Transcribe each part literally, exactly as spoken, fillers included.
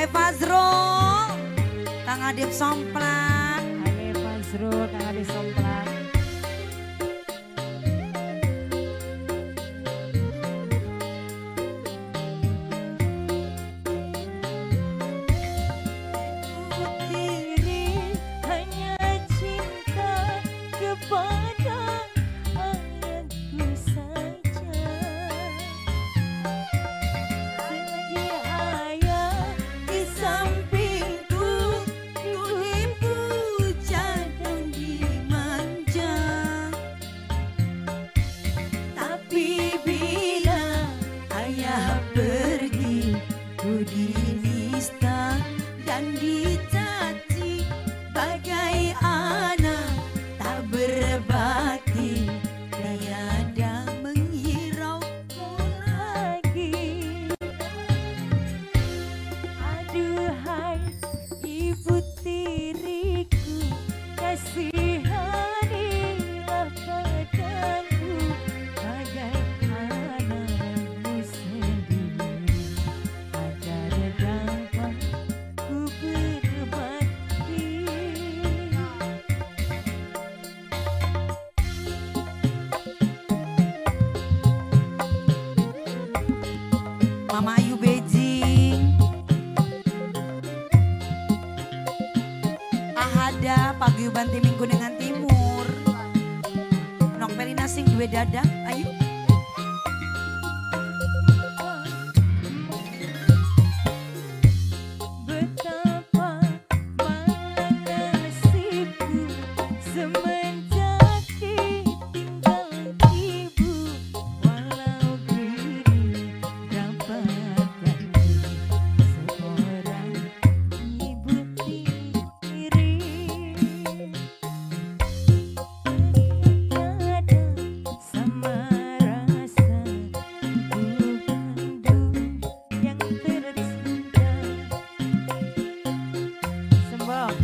Ae Fazrul, Kang Adip Somplak. Ae Fazrul, Kang Adip Somplak. Dinista dan dicaci bagai anak tak berbakti, tiada menghirauku lagi. Aduhai ibu tiriku, kasihanilah padaku bagai anakmu sendiri. Mama Ayu Beijing, Ahada paguyuban ti Minggu dengan Timur, Nok Pelina sing duwe dadak, ayo. Betapa malang nasibku semenjak ditinggal ibu, walau diri dapatkan seorang ibu tiri. Tiada sama rasa ibu kandung yang tercinta. Sembah.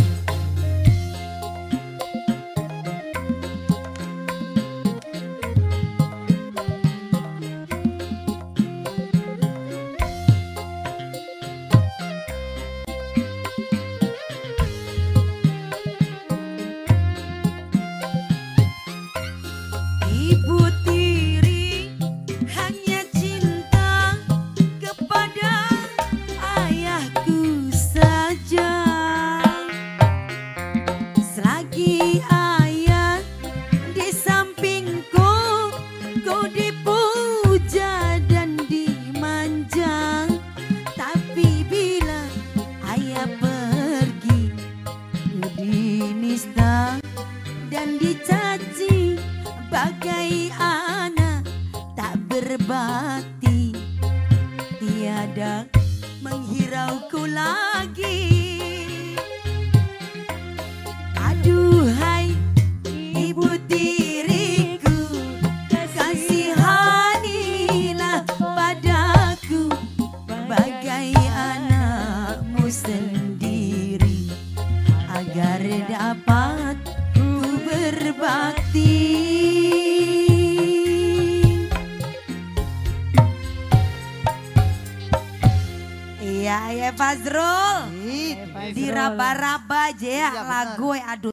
Ibu tiri hanya cinta kepada ayahku saja. Selagi ayah di sampingku, ku dipuja dan dimanja. Tapi bila ayah pergi, ku dinista dan dicaci bagai anak tak berbakti, tiada menghirauku lagi. Aduhai ibu tiriku, kasihanilah padaku bagai anakmu sendiri, agar dapat ku berbakti. Iya, Ae Fazrul, Ae Fazrul. diraba-raba aja ya Iya, benar. lagu aduh.